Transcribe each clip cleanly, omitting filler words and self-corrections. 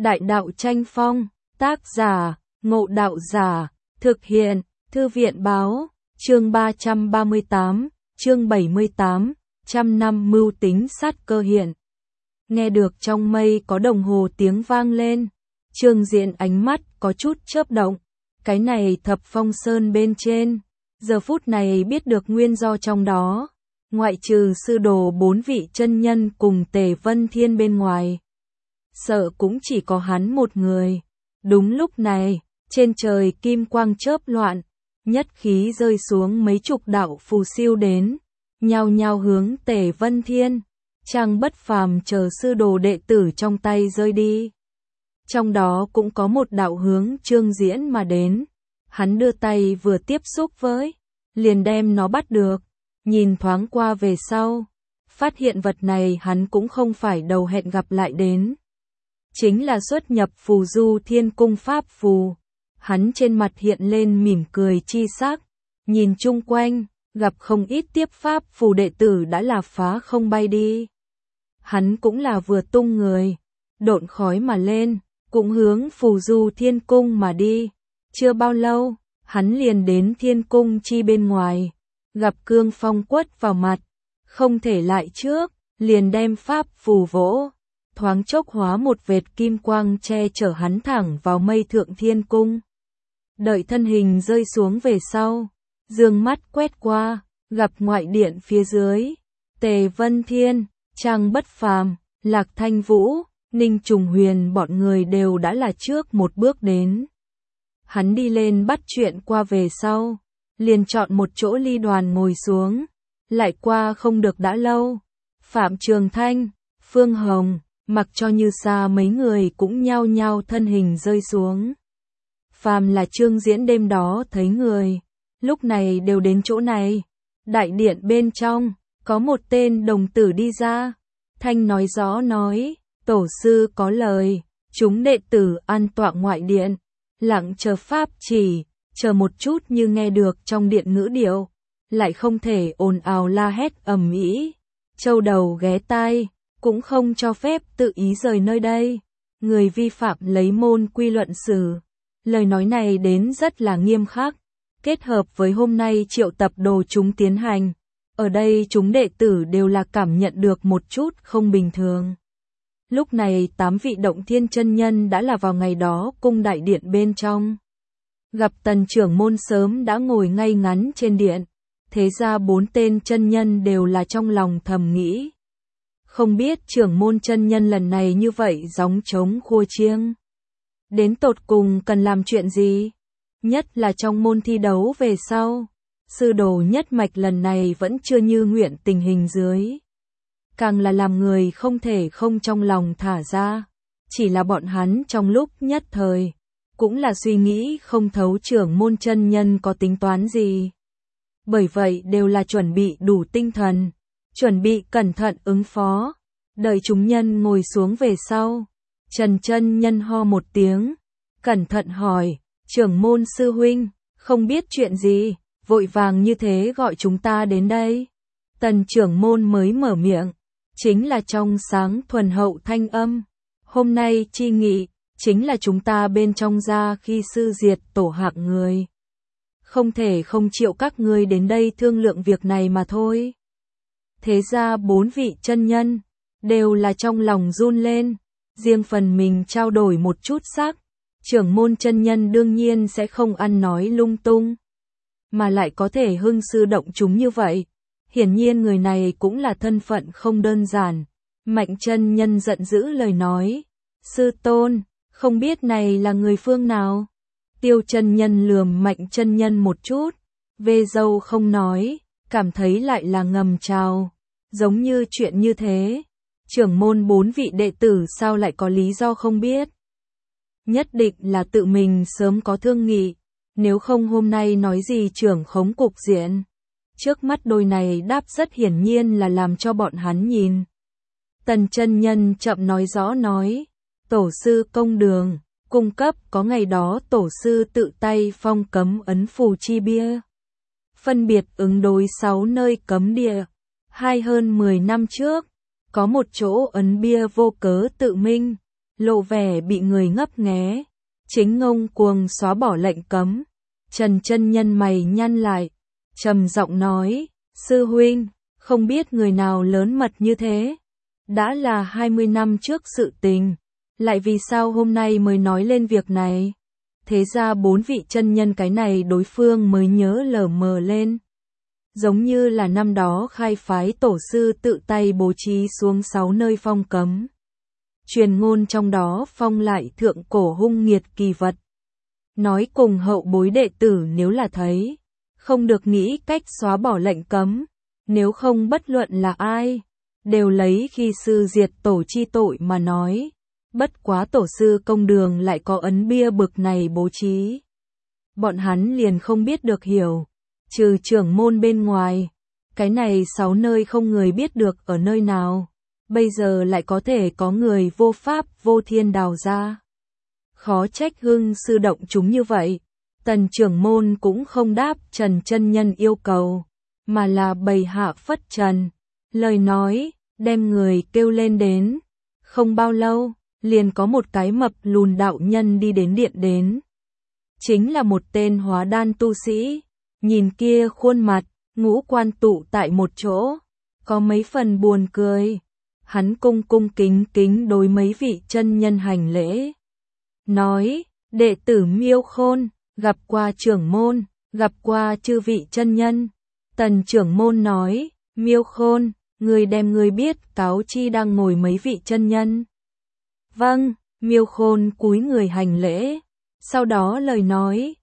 Đại đạo tranh phong, tác giả, Ngộ Đạo Giả, thực hiện, Thư viện báo, chương 338, chương 78, trăm năm mưu tính sát cơ hiện. Nghe được trong mây có đồng hồ tiếng vang lên, Trương Diễn ánh mắt có chút chớp động, cái này Thập Phong Sơn bên trên, giờ phút này biết được nguyên do trong đó, ngoại trừ sư đồ 4 vị chân nhân cùng Tề Vân Thiên bên ngoài. Sợ cũng chỉ có hắn một người. Đúng lúc này, trên trời kim quang chớp loạn, nhất khí rơi xuống mấy chục đạo phù siêu đến, nhao nhao hướng Tề Vân Thiên, Trang Bất Phàm chờ sư đồ đệ tử trong tay rơi đi. Trong đó cũng có một đạo hướng Trương Diễn mà đến, hắn đưa tay vừa tiếp xúc với, liền đem nó bắt được, nhìn thoáng qua về sau, phát hiện vật này hắn cũng không phải đầu hẹn gặp lại đến. Chính là xuất nhập phù du thiên cung pháp phù. Hắn trên mặt hiện lên mỉm cười chi sắc, nhìn chung quanh, gặp không ít tiếp pháp phù đệ tử đã là phá không bay đi. Hắn cũng là vừa tung người, độn khói mà lên, cũng hướng phù du thiên cung mà đi. Chưa bao lâu, hắn liền đến thiên cung chi bên ngoài, gặp cương phong quất vào mặt, không thể lại trước, liền đem pháp phù vỗ. Thoáng chốc hóa một vệt kim quang che chở hắn thẳng vào mây thượng thiên cung. Đợi thân hình rơi xuống về sau, dương mắt quét qua, gặp ngoại điện phía dưới, Tề Vân Thiên, Trang Bất Phàm, Lạc Thanh Vũ, Ninh Trùng Huyền bọn người đều đã là trước một bước đến. Hắn đi lên bắt chuyện qua về sau, liền chọn một chỗ ly đoàn ngồi xuống, lại qua không được đã lâu, Phạm Trường Thanh, Phương Hồng, mặc cho Như Sa mấy người cũng nhao nhao thân hình rơi xuống. Phàm là Trương Diễn đêm đó thấy người, lúc này đều đến chỗ này. Đại điện bên trong, có một tên đồng tử đi ra, thanh nói rõ nói, tổ sư có lời, chúng đệ tử an tọa ngoại điện, lặng chờ pháp chỉ, chờ một chút như nghe được trong điện ngữ điệu, lại không thể ồn ào la hét ầm ĩ, châu đầu ghé tai. Cũng không cho phép tự ý rời nơi đây, người vi phạm lấy môn quy luận xử. Lời nói này đến rất là nghiêm khắc, kết hợp với hôm nay triệu tập đồ chúng tiến hành. Ở đây chúng đệ tử đều là cảm nhận được một chút không bình thường. Lúc này 8 vị động thiên chân nhân đã là vào ngày đó cung đại điện bên trong. Gặp tần trưởng môn sớm đã ngồi ngay ngắn trên điện, thế ra 4 tên chân nhân đều là trong lòng thầm nghĩ. Không biết trưởng môn chân nhân lần này như vậy gióng trống khua chiêng. Đến tột cùng cần làm chuyện gì? Nhất là trong môn thi đấu về sau. Sư đồ nhất mạch lần này vẫn chưa như nguyện tình hình dưới. Càng là làm người không thể không trong lòng thả ra. Chỉ là bọn hắn trong lúc nhất thời. Cũng là suy nghĩ không thấu trưởng môn chân nhân có tính toán gì. Bởi vậy đều là chuẩn bị đủ tinh thần. Chuẩn bị cẩn thận ứng phó. Đợi chúng nhân ngồi xuống về sau, Trần chân nhân ho một tiếng, cẩn thận hỏi, trưởng môn sư huynh, không biết chuyện gì, vội vàng như thế gọi chúng ta đến đây. Tần trưởng môn mới mở miệng, chính là trong sáng thuần hậu thanh âm. Hôm nay chi nghị, chính là chúng ta bên trong ra khi sư diệt tổ hạng người. Không thể không chịu các ngươi đến đây thương lượng việc này mà thôi. Thế ra 4 vị chân nhân, đều là trong lòng run lên, riêng phần mình trao đổi một chút sắc. Trưởng môn chân nhân đương nhiên sẽ không ăn nói lung tung, mà lại có thể hưng sư động chúng như vậy. Hiển nhiên người này cũng là thân phận không đơn giản. Mạnh chân nhân giận dữ lời nói, sư tôn, không biết này là người phương nào? Tiêu chân nhân lườm Mạnh chân nhân một chút, về dâu không nói, cảm thấy lại là ngầm chào, giống như chuyện như thế. Trưởng môn 4 vị đệ tử sao lại có lý do không biết? Nhất định là tự mình sớm có thương nghị, nếu không hôm nay nói gì trưởng khống cục diện. Trước mắt đôi này đáp rất hiển nhiên là làm cho bọn hắn nhìn. Tần chân nhân chậm nói rõ nói, tổ sư công đường, cung cấp có ngày đó tổ sư tự tay phong cấm ấn phù chi bia. Phân biệt ứng đối 6 nơi cấm địa, hơn 10 năm trước. Có một chỗ ấn bia vô cớ tự minh, lộ vẻ bị người ngấp nghé. Chính ngông cuồng xóa bỏ lệnh cấm. Trần chân nhân mày nhăn lại, trầm giọng nói, sư huynh, không biết người nào lớn mật như thế. Đã là 20 năm trước sự tình, lại vì sao hôm nay mới nói lên việc này? Thế ra 4 vị chân nhân cái này đối phương mới nhớ lờ mờ lên. Giống như là năm đó khai phái tổ sư tự tay bố trí xuống 6 nơi phong cấm. Truyền ngôn trong đó phong lại thượng cổ hung nghiệt kỳ vật. Nói cùng hậu bối đệ tử nếu là thấy, không được nghĩ cách xóa bỏ lệnh cấm, nếu không bất luận là ai, đều lấy khi sư diệt tổ chi tội mà nói. Bất quá tổ sư công đường lại có ấn bia bực này bố trí. Bọn hắn liền không biết được hiểu, trừ trưởng môn bên ngoài, cái này 6 nơi không người biết được ở nơi nào, bây giờ lại có thể có người vô pháp vô thiên đào ra. Khó trách Hưng sư động chúng như vậy. Tần trưởng môn cũng không đáp Trần chân nhân yêu cầu, mà là bày hạ phất trần, lời nói, đem người kêu lên đến. Không bao lâu, liền có một cái mập lùn đạo nhân đi đến điện đến. Chính là một tên hóa đan tu sĩ, nhìn kia khuôn mặt, ngũ quan tụ tại một chỗ, có mấy phần buồn cười. Hắn cung cung kính kính đối mấy vị chân nhân hành lễ. Nói, đệ tử Miêu Khôn, gặp qua trưởng môn, gặp qua chư vị chân nhân. Tần trưởng môn nói, Miêu Khôn, người đem người biết cáo chi đang ngồi mấy vị chân nhân. Vâng, Miêu Khôn cúi người hành lễ. Sau đó lời nói,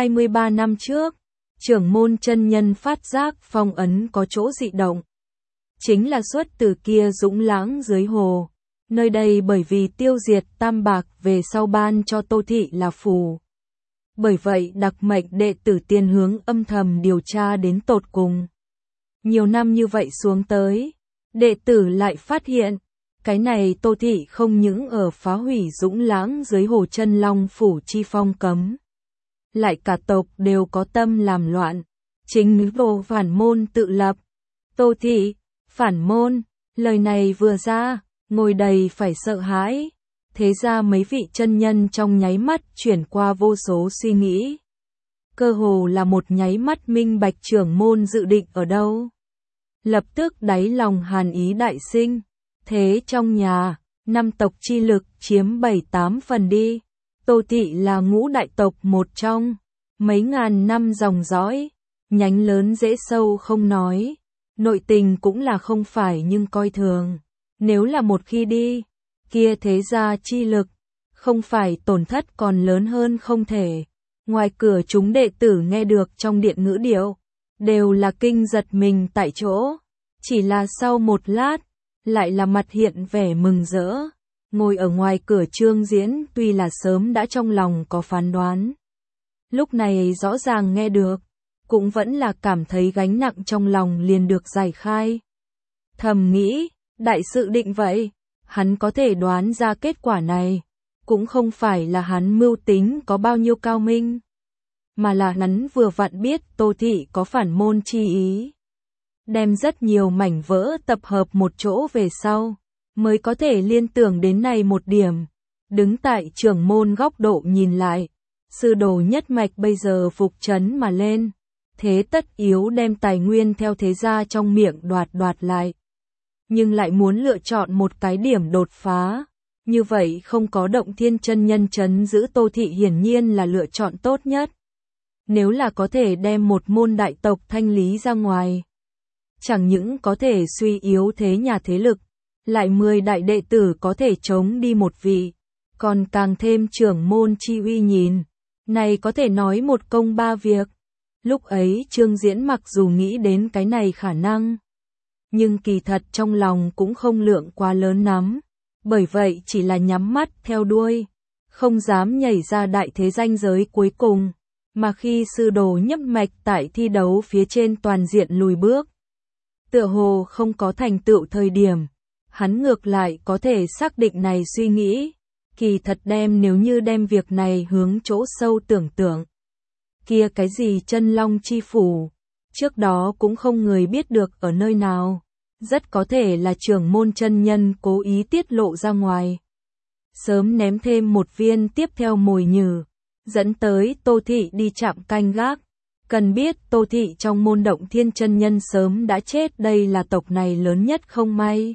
23 năm trước, trưởng môn chân nhân phát giác phong ấn có chỗ dị động. Chính là xuất từ kia dũng lãng dưới hồ. Nơi đây bởi vì tiêu diệt Tam Bạc về sau ban cho Tô Thị là phù. Bởi vậy đặc mệnh đệ tử tiên hướng âm thầm điều tra đến tột cùng. Nhiều năm như vậy xuống tới, đệ tử lại phát hiện, cái này Tô Thị không những ở phá hủy dũng lãng dưới hồ chân long phủ chi phong cấm. Lại cả tộc đều có tâm làm loạn, chính đồ phản môn tự lập. Tô Thị, phản môn, lời này vừa ra, ngồi đầy phải sợ hãi. Thế ra mấy vị chân nhân trong nháy mắt chuyển qua vô số suy nghĩ. Cơ hồ là một nháy mắt minh bạch trưởng môn dự định ở đâu. Lập tức đáy lòng hàn ý đại sinh. Thế trong nhà, 5 tộc chi lực chiếm 7-8 phần đi. Tô Thị là ngũ đại tộc một trong, mấy ngàn năm dòng dõi, nhánh lớn dễ sâu không nói. Nội tình cũng là không phải nhưng coi thường. Nếu là một khi đi, kia thế gia chi lực, không phải tổn thất còn lớn hơn không thể. Ngoài cửa chúng đệ tử nghe được trong điện ngữ điệu, đều là kinh giật mình tại chỗ. Chỉ là sau một lát, lại là mặt hiện vẻ mừng rỡ. Ngồi ở ngoài cửa Trương Diễn tuy là sớm đã trong lòng có phán đoán. Lúc này rõ ràng nghe được, cũng vẫn là cảm thấy gánh nặng trong lòng liền được giải khai. Thầm nghĩ, đại sự định vậy, hắn có thể đoán ra kết quả này, cũng không phải là hắn mưu tính có bao nhiêu cao minh, mà là hắn vừa vặn biết Tô Thị có phản môn chi ý. Đem rất nhiều mảnh vỡ tập hợp một chỗ về sau, mới có thể liên tưởng đến này một điểm. Đứng tại trưởng môn góc độ nhìn lại, sư đồ nhất mạch bây giờ phục trấn mà lên, thế tất yếu đem tài nguyên theo thế gia trong miệng đoạt lại. Nhưng lại muốn lựa chọn một cái điểm đột phá, như vậy không có Động Thiên chân nhân trấn giữ Tô Thị hiển nhiên là lựa chọn tốt nhất. Nếu là có thể đem một môn đại tộc thanh lý ra ngoài, chẳng những có thể suy yếu thế nhà thế lực, lại 10 đại đệ tử có thể chống đi một vị, còn càng thêm trưởng môn chi uy nhìn, này có thể nói một công ba việc. Lúc ấy Trương Diễn mặc dù nghĩ đến cái này khả năng, nhưng kỳ thật trong lòng cũng không lượng quá lớn lắm, bởi vậy chỉ là nhắm mắt theo đuôi, không dám nhảy ra đại thế ranh giới cuối cùng, mà khi sư đồ nhấp mạch tại thi đấu phía trên toàn diện lùi bước. Tựa hồ không có thành tựu thời điểm, hắn ngược lại có thể xác định này suy nghĩ, kỳ thật nếu như đem việc này hướng chỗ sâu tưởng tượng. Kia cái gì chân long chi phủ, trước đó cũng không người biết được ở nơi nào, rất có thể là trưởng môn chân nhân cố ý tiết lộ ra ngoài. sớm ném thêm một viên tiếp theo mồi nhử, dẫn tới Tô Thị đi chạm canh gác. Cần biết Tô Thị trong môn Động Thiên chân nhân sớm đã chết, đây là tộc này lớn nhất không may.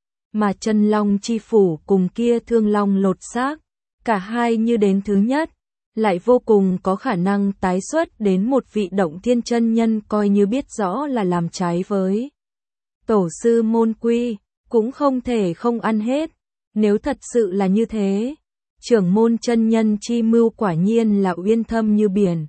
Mà Chân Long chi phủ cùng kia Thương Long lột xác, cả hai như đến thứ nhất, lại vô cùng có khả năng tái xuất đến một vị Động Thiên chân nhân, coi như biết rõ là làm trái với tổ sư môn quy, cũng không thể không ăn hết. Nếu thật sự là như thế, trưởng môn chân nhân chi mưu quả nhiên là uyên thâm như biển.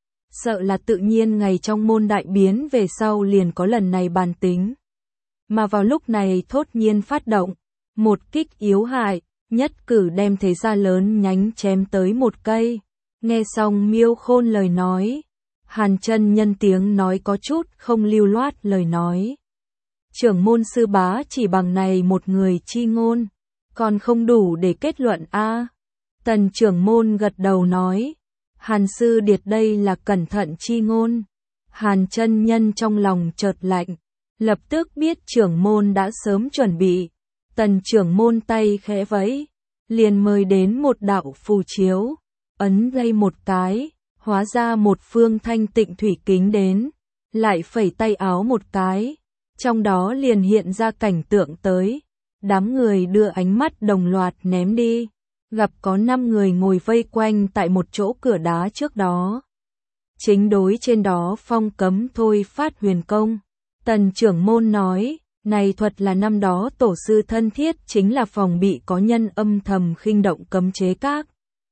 Sợ là tự nhiên ngày trong môn đại biến về sau liền có lần này bàn tính. Mà vào lúc này thốt nhiên phát động, một kích yếu hại, nhất cử đem thế gia lớn nhánh chém tới một cây. Nghe xong Miêu Khôn lời nói, Hàn chân nhân tiếng nói có chút không lưu loát lời nói. Trưởng môn sư bá chỉ bằng này một người chi ngôn, còn không đủ để kết luận a. Tần trưởng môn gật đầu nói, Hàn sư điệt đây là cẩn thận chi ngôn. Hàn chân nhân trong lòng chợt lạnh, lập tức biết trưởng môn đã sớm chuẩn bị. Tần trưởng môn tay khẽ vẫy, liền mời đến một đạo phù chiếu, ấn dây một cái, hóa ra một phương thanh tịnh thủy kính đến, lại phẩy tay áo một cái, trong đó liền hiện ra cảnh tượng tới. Đám người đưa ánh mắt đồng loạt ném đi, gặp có 5 người ngồi vây quanh tại một chỗ cửa đá trước đó. Chính đối trên đó phong cấm thôi phát huyền công. Tần trưởng môn nói, này thuật là năm đó tổ sư thân thiết, chính là phòng bị có nhân âm thầm khinh động cấm chế các.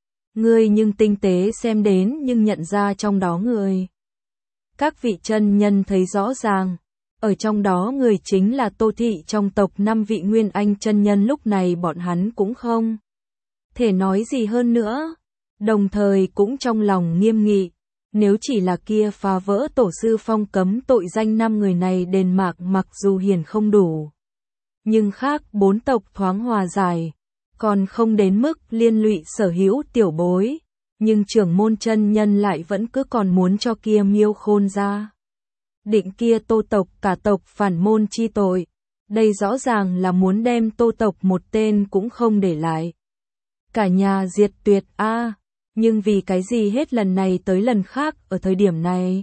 Ngươi nhưng tinh tế xem đến nhưng nhận ra trong đó người. Các vị chân nhân thấy rõ ràng. Ở trong đó người chính là Tô Thị trong tộc 5 vị Nguyên Anh chân nhân, lúc này bọn hắn cũng không thể nói gì hơn nữa, đồng thời cũng trong lòng nghiêm nghị, nếu chỉ là kia phá vỡ tổ sư phong cấm tội danh 5 người này đền mạc mặc dù hiển không đủ, nhưng khác 4 tộc thoáng hòa giải, còn không đến mức liên lụy sở hữu tiểu bối, nhưng trưởng môn chân nhân lại vẫn cứ còn muốn cho kia Miêu Khôn ra định kia Tô tộc cả tộc phản môn chi tội. Đây rõ ràng là muốn đem Tô tộc một tên cũng không để lại, cả nhà diệt tuyệt a. Nhưng vì cái gì hết lần này tới lần khác ở thời điểm này?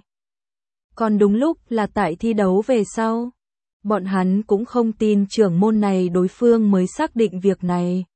Còn đúng lúc là tại thi đấu về sau. Bọn hắn cũng không tin trưởng môn này, đối phương mới xác định việc này.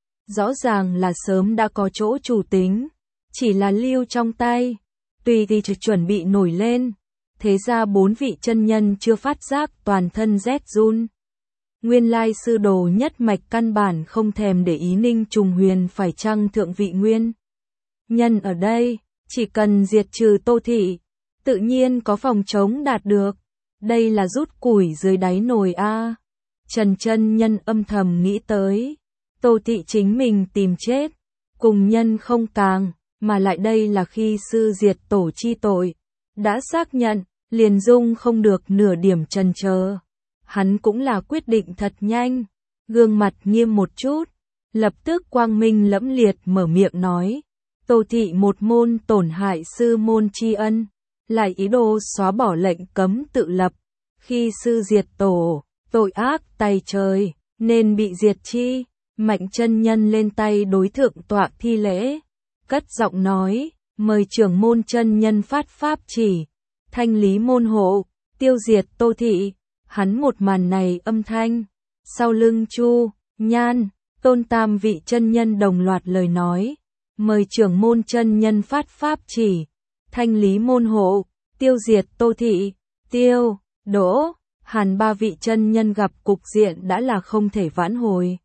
Rõ ràng là sớm đã có chỗ chủ tính, chỉ là lưu trong tay, tùy thì chuẩn bị nổi lên. Thế ra 4 vị chân nhân chưa phát giác toàn thân rét run. Nguyên lai sư đồ nhất mạch căn bản không thèm để ý Ninh Trùng Huyền phải chăng thượng vị nguyên nhân ở đây, chỉ cần diệt trừ Tô Thị, tự nhiên có phòng chống đạt được. Đây là rút củi dưới đáy nồi a. Trần chân nhân âm thầm nghĩ tới, Tô Thị chính mình tìm chết, cùng nhân không càng, mà lại đây là khi sư diệt tổ chi tội, đã xác nhận, liền dung không được nửa điểm chần chờ. Hắn cũng là quyết định thật nhanh, gương mặt nghiêm một chút, lập tức quang minh lẫm liệt mở miệng nói, Tô Thị một môn tổn hại sư môn tri ân, lại ý đồ xóa bỏ lệnh cấm tự lập, khi sư diệt tổ, tội ác tày trời, nên bị diệt chi. Mạnh chân nhân lên tay đối thượng tọa thi lễ, cất giọng nói, mời trưởng môn chân nhân phát pháp chỉ, thanh lý môn hộ, tiêu diệt Tô Thị. Hắn một màn này âm thanh, sau lưng Chu, Nhan, Tôn tam vị chân nhân đồng loạt lời nói, mời trưởng môn chân nhân phát pháp chỉ, thanh lý môn hộ, tiêu diệt Tô Thị. Tiêu, Đỗ, Hàn ba vị chân nhân gặp cục diện đã là không thể vãn hồi,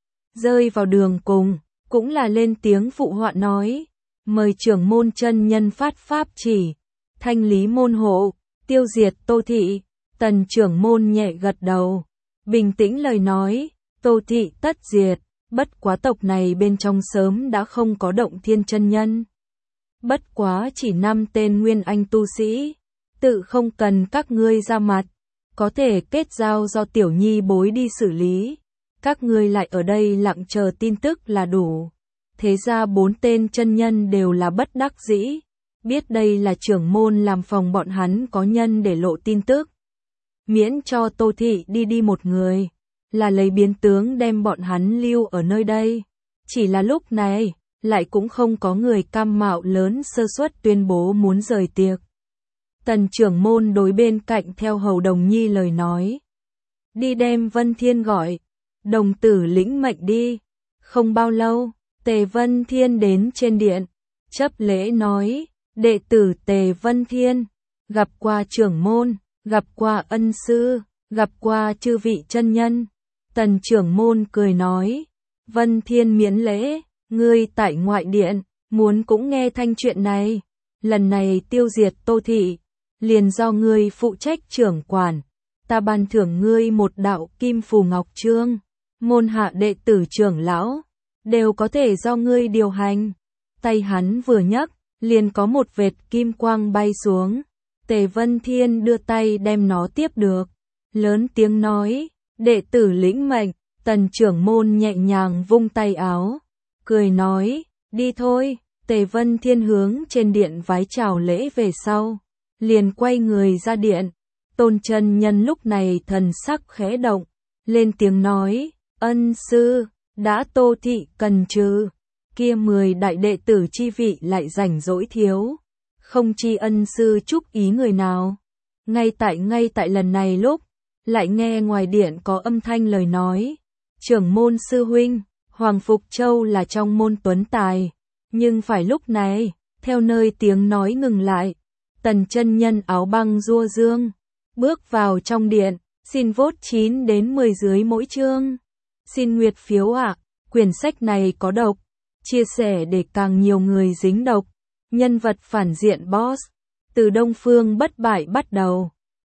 rơi vào đường cùng, cũng là lên tiếng phụ họa nói, mời trưởng môn chân nhân phát pháp chỉ, thanh lý môn hộ, tiêu diệt Tô Thị. Tần trưởng môn nhẹ gật đầu, bình tĩnh lời nói, Tô Thị tất diệt, bất quá tộc này bên trong sớm đã không có Động Thiên chân nhân. Bất quá chỉ 5 tên Nguyên Anh tu sĩ, tự không cần các ngươi ra mặt, có thể kết giao do tiểu nhi bối đi xử lý, các ngươi lại ở đây lặng chờ tin tức là đủ. Thế ra 4 tên chân nhân đều là bất đắc dĩ, biết đây là trưởng môn làm phòng bọn hắn có nhân để lộ tin tức. Miễn cho Tô Thị đi một người, là lấy biến tướng đem bọn hắn lưu ở nơi đây. Chỉ là lúc này, lại cũng không có người cam mạo lớn sơ suất tuyên bố muốn rời tiệc. Tần trưởng môn đối bên cạnh theo hầu Đồng Nhi lời nói. Đi đem Vân Thiên gọi, đồng tử lĩnh mệnh đi. Không bao lâu, Tề Vân Thiên đến trên điện, chấp lễ nói, đệ tử Tề Vân Thiên, gặp qua trưởng môn, gặp qua ân sư, gặp qua chư vị chân nhân. Tần trưởng môn cười nói, Vân Thiên miễn lễ, ngươi tại ngoại điện, muốn cũng nghe thanh chuyện này. Lần này tiêu diệt Tô Thị, liền do ngươi phụ trách trưởng quản. Ta ban thưởng ngươi một đạo kim phù ngọc chương, môn hạ đệ tử trưởng lão, đều có thể do ngươi điều hành. Tay hắn vừa nhấc, liền có một vệt kim quang bay xuống. Tề Vân Thiên đưa tay đem nó tiếp được, lớn tiếng nói, đệ tử lĩnh mệnh. Tần trưởng môn nhẹ nhàng vung tay áo, cười nói, đi thôi. Tề Vân Thiên hướng trên điện vái chào lễ về sau, liền quay người ra điện. Tôn chân nhân lúc này thần sắc khẽ động, lên tiếng nói, ân sư, đã Tô Thị cần trừ, kia 10 đại đệ tử chi vị lại rảnh rỗi thiếu, không chi ân sư chúc ý người nào. Ngay tại lần này lúc, lại nghe ngoài điện có âm thanh lời nói, trưởng môn sư huynh, Hoàng Phục Châu là trong môn tuấn tài, nhưng phải lúc này, theo nơi tiếng nói ngừng lại, Tần chân nhân áo băng rua dương, bước vào trong điện, xin vote 9 đến 10 dưới mỗi chương. Xin nguyệt phiếu ạ, quyển sách này có độc, chia sẻ để càng nhiều người dính độc. Nhân vật phản diện boss, từ Đông Phương bất bại bắt đầu.